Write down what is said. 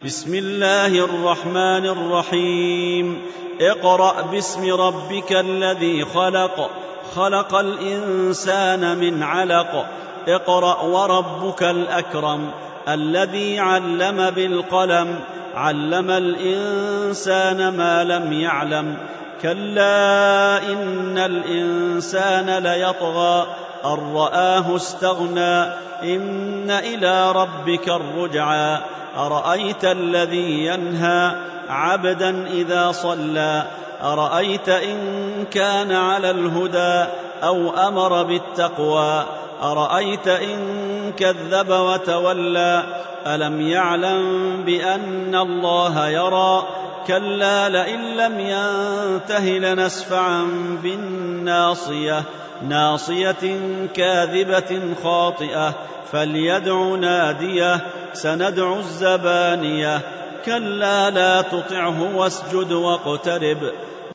بسم الله الرحمن الرحيم. اقرأ باسم ربك الذي خلق، خلق الإنسان من علق. اقرأ وربك الأكرم الذي علم بالقلم، علم الإنسان ما لم يعلم. كلا إن الإنسان ليطغى أن رآه استغنى، إن إلى ربك الرجعى. أرأيت الذي ينهى عبدا إذا صلى، أرأيت إن كان على الهدى أو أمر بالتقوى، أرأيت إن كذب وتولى. ألم يعلم بأن الله يرى؟ كلا لئن لم ينته لنسفعا بالناصية، ناصية كاذبة خاطئة. فليدع ناديه، سندع الزبانية. كلا لا تطعه واسجد واقترب،